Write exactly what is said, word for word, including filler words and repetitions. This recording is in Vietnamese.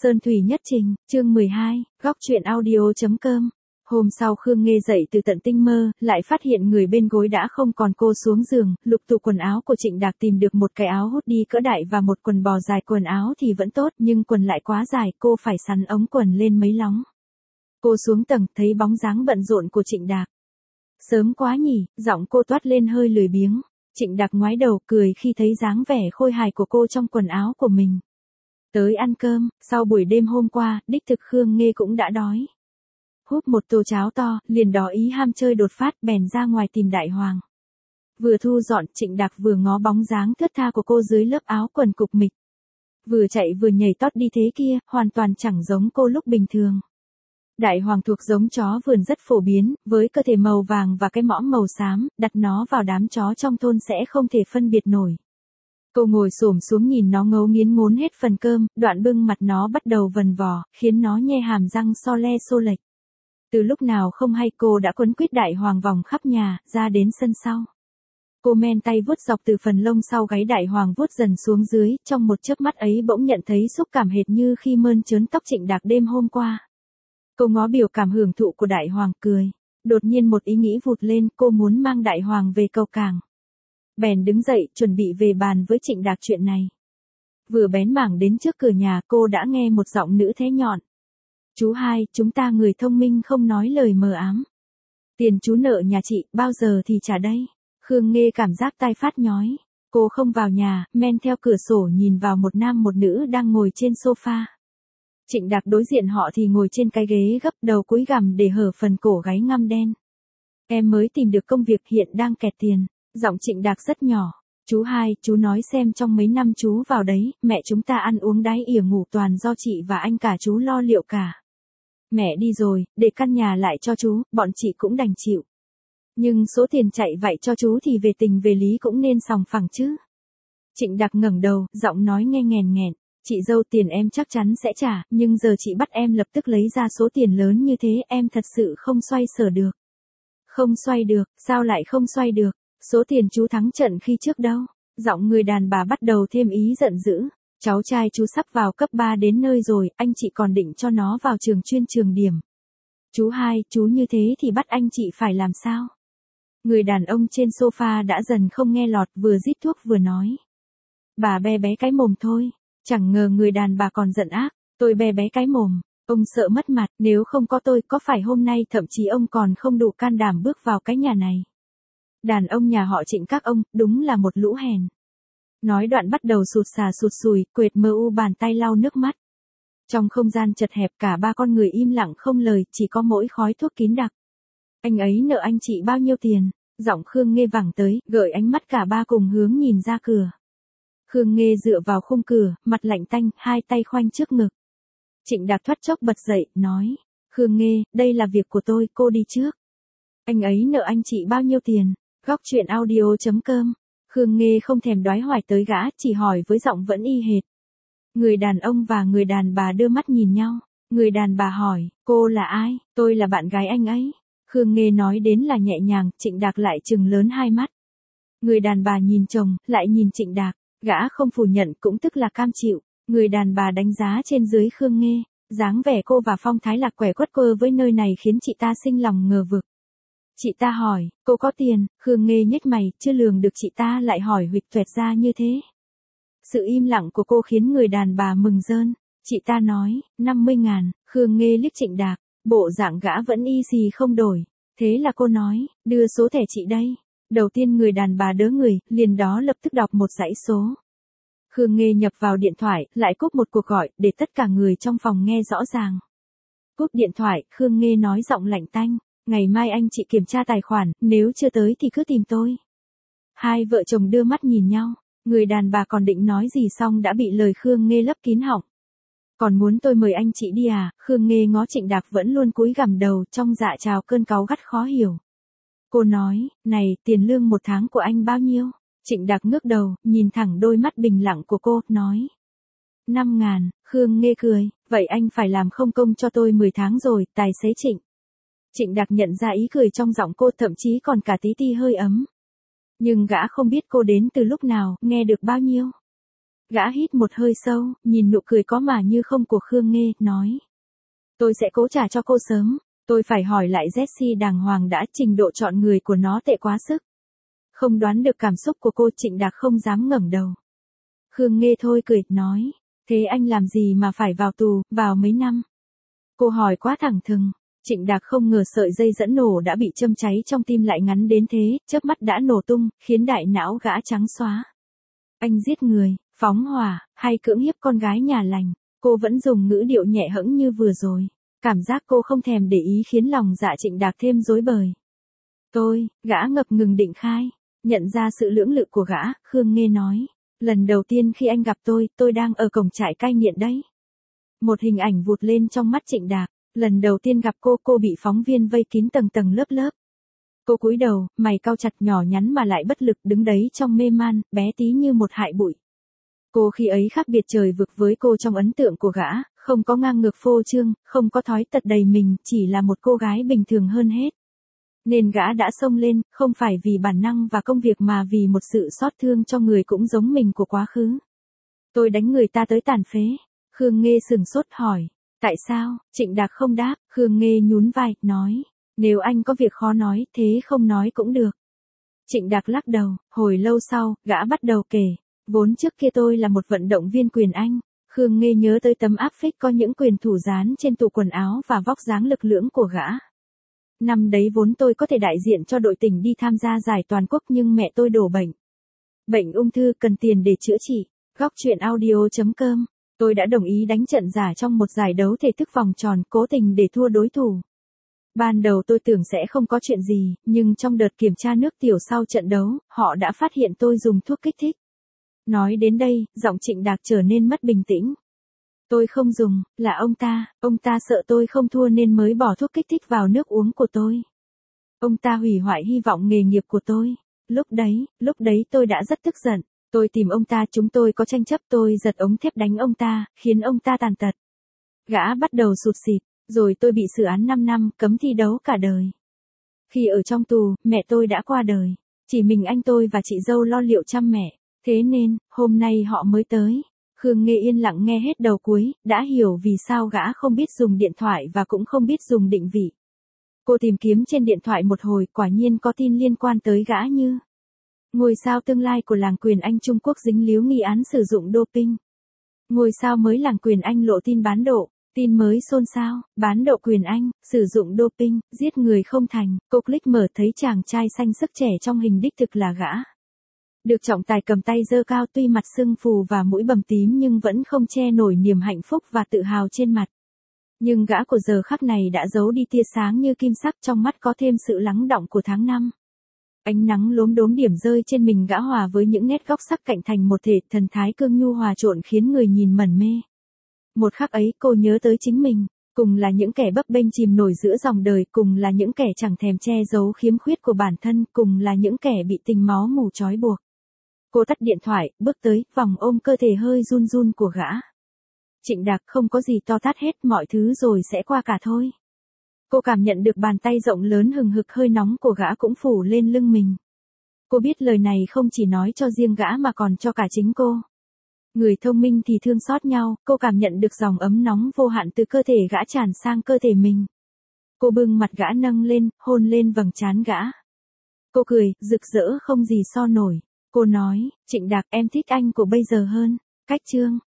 Sơn thủy nhất trình, chương mười hai, góc truyện audio.com. Hôm sau Khương Nghê dậy từ tận tinh mơ, lại phát hiện người bên gối đã không còn, cô xuống giường, lục tủ quần áo của Trịnh Đạc tìm được một cái áo hút đi cỡ đại và một quần bò dài. Quần áo thì vẫn tốt nhưng quần lại quá dài, cô phải sắn ống quần lên mấy lóng. Cô xuống tầng, thấy bóng dáng bận rộn của Trịnh Đạc. Sớm quá nhỉ, giọng cô toát lên hơi lười biếng. Trịnh Đạc ngoái đầu cười khi thấy dáng vẻ khôi hài của cô trong quần áo của mình. Tới ăn cơm, sau buổi đêm hôm qua, đích thực Khương Nghê cũng đã đói. Húp một tô cháo to, liền đỏ ý ham chơi đột phát, bèn ra ngoài tìm Đại Hoàng. Vừa thu dọn, Trịnh Đạc vừa ngó bóng dáng thướt tha của cô dưới lớp áo quần cục mịch. Vừa chạy vừa nhảy tót đi thế kia, hoàn toàn chẳng giống cô lúc bình thường. Đại Hoàng thuộc giống chó vườn rất phổ biến, với cơ thể màu vàng và cái mõm màu xám, đặt nó vào đám chó trong thôn sẽ không thể phân biệt nổi. Cô ngồi xổm xuống nhìn nó ngấu nghiến ngốn hết phần cơm, đoạn bưng mặt nó bắt đầu vần vò, khiến nó nhe hàm răng so le xô lệch. Từ lúc nào không hay cô đã quấn quýt Đại Hoàng vòng khắp nhà, ra đến sân sau. Cô men tay vuốt dọc từ phần lông sau gáy Đại Hoàng vuốt dần xuống dưới, trong một chớp mắt ấy bỗng nhận thấy xúc cảm hệt như khi mơn trớn tóc Trịnh Đạc đêm hôm qua. Cô ngó biểu cảm hưởng thụ của Đại Hoàng cười. Đột nhiên một ý nghĩ vụt lên, cô muốn mang Đại Hoàng về cầu cảng. Bèn đứng dậy, chuẩn bị về bàn với Trịnh Đạc chuyện này. Vừa bén mảng đến trước cửa nhà, cô đã nghe một giọng nữ thế nhọn. Chú hai, chúng ta người thông minh không nói lời mờ ám. Tiền chú nợ nhà chị, bao giờ thì trả đây? Khương Nghê cảm giác tai phát nhói. Cô không vào nhà, men theo cửa sổ nhìn vào một nam một nữ đang ngồi trên sofa. Trịnh Đạc đối diện họ thì ngồi trên cái ghế gấp, đầu cúi gằm để hở phần cổ gáy ngăm đen. Em mới tìm được công việc, hiện đang kẹt tiền. Giọng Trịnh Đạc rất nhỏ. Chú hai, chú nói xem trong mấy năm chú vào đấy, mẹ chúng ta ăn uống đái ỉa ngủ toàn do chị và anh cả chú lo liệu cả. Mẹ đi rồi, để căn nhà lại cho chú, bọn chị cũng đành chịu. Nhưng số tiền chạy vậy cho chú thì về tình về lý cũng nên sòng phẳng chứ. Trịnh Đạc ngẩng đầu, giọng nói nghe nghèn nghẹn. Chị dâu, tiền em chắc chắn sẽ trả, nhưng giờ chị bắt em lập tức lấy ra số tiền lớn như thế, em thật sự không xoay sở được. Không xoay được, sao lại không xoay được? Số tiền chú thắng trận khi trước đâu? Giọng người đàn bà bắt đầu thêm ý giận dữ. Cháu trai chú sắp vào cấp ba đến nơi rồi, anh chị còn định cho nó vào trường chuyên trường điểm. Chú hai, chú như thế thì bắt anh chị phải làm sao? Người đàn ông trên sofa đã dần không nghe lọt, vừa rít thuốc vừa nói. Bà be bé cái mồm thôi. Chẳng ngờ người đàn bà còn giận ác. Tôi be bé cái mồm. Ông sợ mất mặt, nếu không có tôi, có phải hôm nay thậm chí ông còn không đủ can đảm bước vào cái nhà này. Đàn ông nhà họ Trịnh các ông, đúng là một lũ hèn. Nói đoạn bắt đầu sụt sà sụt sùi, quệt mờ u bàn tay lau nước mắt. Trong không gian chật hẹp, cả ba con người im lặng không lời, chỉ có mỗi khói thuốc kín đặc. Anh ấy nợ anh chị bao nhiêu tiền? Giọng Khương Nghê vẳng tới, gợi ánh mắt cả ba cùng hướng nhìn ra cửa. Khương Nghê dựa vào khung cửa, mặt lạnh tanh, hai tay khoanh trước ngực. Trịnh Đạc thoát chốc bật dậy, nói. Khương Nghê, đây là việc của tôi, cô đi trước. Anh ấy nợ anh chị bao nhiêu tiền? Góc truyện audio.com. Khương Nghê không thèm đoái hoài tới gã, chỉ hỏi với giọng vẫn y hệt. Người đàn ông và người đàn bà đưa mắt nhìn nhau. Người đàn bà hỏi, cô là ai? Tôi là bạn gái anh ấy. Khương Nghê nói đến là nhẹ nhàng, Trịnh Đạc lại trừng lớn hai mắt. Người đàn bà nhìn chồng, lại nhìn Trịnh Đạc. Gã không phủ nhận cũng tức là cam chịu. Người đàn bà đánh giá trên dưới Khương Nghê. Dáng vẻ cô và phong thái lạc quẻ quất quơ với nơi này khiến chị ta sinh lòng ngờ vực. Chị ta hỏi, cô có tiền? Khương Nghê nhếch mày, chưa lường được chị ta lại hỏi huỵch toẹt ra như thế. Sự im lặng của cô khiến người đàn bà mừng rơn. Chị ta nói, năm mươi ngàn. Khương Nghê liếc Trịnh Đạc, bộ dạng gã vẫn y xì không đổi. Thế là cô nói, đưa số thẻ chị đây. Đầu tiên người đàn bà đớ người, liền đó lập tức đọc một dãy số. Khương Nghê nhập vào điện thoại, lại cúp một cuộc gọi, để tất cả người trong phòng nghe rõ ràng. Cúp điện thoại, Khương Nghê nói giọng lạnh tanh. Ngày mai anh chị kiểm tra tài khoản, nếu chưa tới thì cứ tìm tôi. Hai vợ chồng đưa mắt nhìn nhau. Người đàn bà còn định nói gì xong đã bị lời Khương Nghê lấp kín họng. Còn muốn tôi mời anh chị đi à? Khương Nghê ngó Trịnh Đạc vẫn luôn cúi gằm đầu, trong dạ trào cơn cáu gắt khó hiểu. Cô nói, này, tiền lương một tháng của anh bao nhiêu? Trịnh Đạc ngước đầu, nhìn thẳng đôi mắt bình lặng của cô, nói. Năm ngàn. Khương Nghê cười, vậy anh phải làm không công cho tôi mười tháng rồi, tài xế Trịnh. Trịnh Đạc nhận ra ý cười trong giọng cô, thậm chí còn cả tí ti hơi ấm. Nhưng gã không biết cô đến từ lúc nào, nghe được bao nhiêu. Gã hít một hơi sâu, nhìn nụ cười có mà như không của Khương Nghê, nói. Tôi sẽ cố trả cho cô sớm, tôi phải hỏi lại Jessie đàng hoàng đã, trình độ chọn người của nó tệ quá sức. Không đoán được cảm xúc của cô, Trịnh Đạc không dám ngẩng đầu. Khương Nghê thôi cười, nói. Thế anh làm gì mà phải vào tù, vào mấy năm? Cô hỏi quá thẳng thừng. Trịnh Đạc không ngờ sợi dây dẫn nổ đã bị châm cháy trong tim lại ngắn đến thế, chớp mắt đã nổ tung, khiến đại não gã trắng xóa. Anh giết người, phóng hỏa, hay cưỡng hiếp con gái nhà lành? Cô vẫn dùng ngữ điệu nhẹ hẫng như vừa rồi. Cảm giác cô không thèm để ý khiến lòng dạ Trịnh Đạc thêm rối bời. Tôi, gã ngập ngừng định khai. Nhận ra sự lưỡng lự của gã, Khương Nghê nói. Lần đầu tiên khi anh gặp tôi, tôi đang ở cổng trại cai nghiện đấy. Một hình ảnh vụt lên trong mắt Trịnh Đạc. Lần đầu tiên gặp cô, cô bị phóng viên vây kín tầng tầng lớp lớp. Cô cúi đầu, mày cau chặt, nhỏ nhắn mà lại bất lực, đứng đấy trong mê man, bé tí như một hại bụi. Cô khi ấy khác biệt trời vực với cô trong ấn tượng của gã, không có ngang ngược phô trương, không có thói tật đầy mình, chỉ là một cô gái bình thường hơn hết. Nên gã đã xông lên, không phải vì bản năng và công việc mà vì một sự xót thương cho người cũng giống mình của quá khứ. Tôi đánh người ta tới tàn phế. Khương Nghê sừng sốt hỏi. Tại sao? Trịnh Đạc không đáp, Khương Nghê nhún vai, nói. Nếu anh có việc khó nói, thế không nói cũng được. Trịnh Đạc lắc đầu, hồi lâu sau, gã bắt đầu kể. Vốn trước kia tôi là một vận động viên quyền Anh. Khương Nghê nhớ tới tấm áp phích có những quyền thủ dán trên tủ quần áo và vóc dáng lực lưỡng của gã. Năm đấy vốn tôi có thể đại diện cho đội tỉnh đi tham gia giải toàn quốc nhưng mẹ tôi đổ bệnh. Bệnh ung thư cần tiền để chữa trị. Góc truyện audio chấm com. Tôi đã đồng ý đánh trận giả trong một giải đấu thể thức vòng tròn, cố tình để thua đối thủ. Ban đầu tôi tưởng sẽ không có chuyện gì, nhưng trong đợt kiểm tra nước tiểu sau trận đấu, họ đã phát hiện tôi dùng thuốc kích thích. Nói đến đây, giọng Trịnh Đạc trở nên mất bình tĩnh. Tôi không dùng, là ông ta, ông ta sợ tôi không thua nên mới bỏ thuốc kích thích vào nước uống của tôi. Ông ta hủy hoại hy vọng nghề nghiệp của tôi. Lúc đấy, lúc đấy tôi đã rất tức giận. Tôi tìm ông ta, chúng tôi có tranh chấp, tôi giật ống thép đánh ông ta, khiến ông ta tàn tật. Gã bắt đầu sụt sịt, rồi tôi bị xử án năm năm, cấm thi đấu cả đời. Khi ở trong tù, mẹ tôi đã qua đời. Chỉ mình anh tôi và chị dâu lo liệu chăm mẹ. Thế nên, hôm nay họ mới tới. Khương Nghê yên lặng nghe hết đầu cuối, đã hiểu vì sao gã không biết dùng điện thoại và cũng không biết dùng định vị. Cô tìm kiếm trên điện thoại một hồi, quả nhiên có tin liên quan tới gã như ngôi sao tương lai của làng quyền Anh Trung Quốc dính líu nghi án sử dụng doping. Ngôi sao mới làng quyền Anh lộ tin bán độ, tin mới xôn xao, bán độ quyền Anh, sử dụng doping, giết người không thành. Cô click mở thấy chàng trai xanh sức trẻ trong hình đích thực là gã. Được trọng tài cầm tay giơ cao, tuy mặt sưng phù và mũi bầm tím nhưng vẫn không che nổi niềm hạnh phúc và tự hào trên mặt. Nhưng gã của giờ khắc này đã giấu đi tia sáng như kim sắc, trong mắt có thêm sự lắng đọng của tháng năm. Ánh nắng lốm đốm điểm rơi trên mình gã hòa với những nét góc sắc cạnh thành một thể, thần thái cương nhu hòa trộn khiến người nhìn mẩn mê. Một khắc ấy cô nhớ tới chính mình, cùng là những kẻ bấp bênh chìm nổi giữa dòng đời, cùng là những kẻ chẳng thèm che giấu khiếm khuyết của bản thân, cùng là những kẻ bị tình máu mủ trói buộc. Cô tắt điện thoại, bước tới, vòng ôm cơ thể hơi run run của gã. Trịnh Đạc, không có gì to tát hết, mọi thứ rồi sẽ qua cả thôi. Cô cảm nhận được bàn tay rộng lớn hừng hực hơi nóng của gã cũng phủ lên lưng mình. Cô biết lời này không chỉ nói cho riêng gã mà còn cho cả chính cô. Người thông minh thì thương xót nhau, cô cảm nhận được dòng ấm nóng vô hạn từ cơ thể gã tràn sang cơ thể mình. Cô bưng mặt gã nâng lên, hôn lên vầng trán gã. Cô cười, rực rỡ không gì so nổi. Cô nói, Trịnh Đạc, em thích anh của bây giờ hơn. Cách chương.